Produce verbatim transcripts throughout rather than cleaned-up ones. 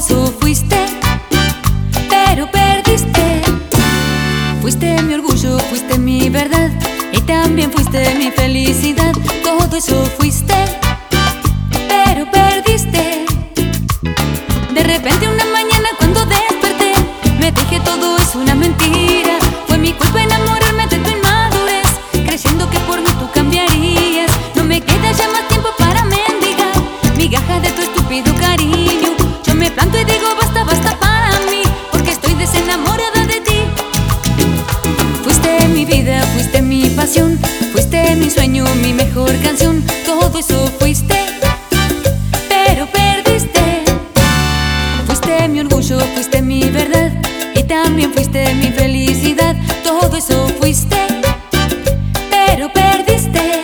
eso fuiste, pero perdiste. Fuiste mi orgullo, fuiste mi verdad, y también fuiste mi felicidad. Todo eso fuiste, pero perdiste. De repente una mañana cuando desperté, me dije todo es una mentira. Fue mi culpa enamorarme de tu inmadurez, creyendo que por mí tú cambiarías. No me queda ya más tiempo para mendigar migajas de tu estúpido cariño. Yo me planto y digo basta, basta para mí, porque estoy desenamorada de ti. Fuiste mi vida, fuiste mi pasión, fuiste mi sueño, mi mejor canción. Todo eso fuiste, pero perdiste. Fuiste mi orgullo, fuiste mi verdad, y también fuiste mi felicidad. Todo eso fuiste, pero perdiste.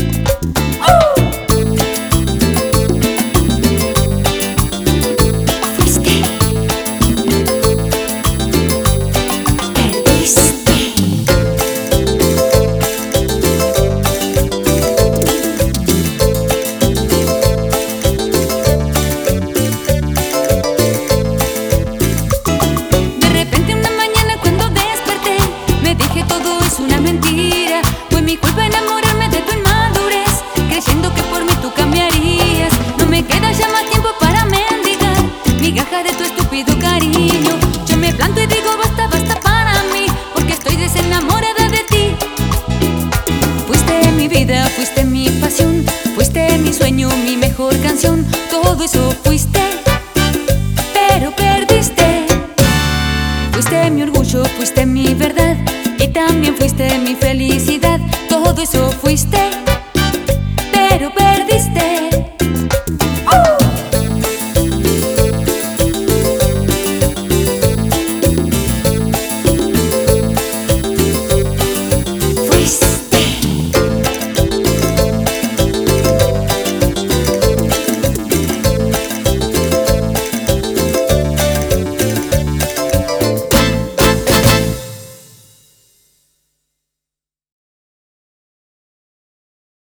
De tu estúpido cariño, yo me planto y digo basta, basta para mí, porque estoy desenamorada de ti. Fuiste mi vida, fuiste mi pasión, fuiste mi sueño, mi mejor canción. Todo eso fuiste, pero perdiste. Fuiste mi orgullo, fuiste mi verdad, y también fuiste mi felicidad. Todo eso fuiste,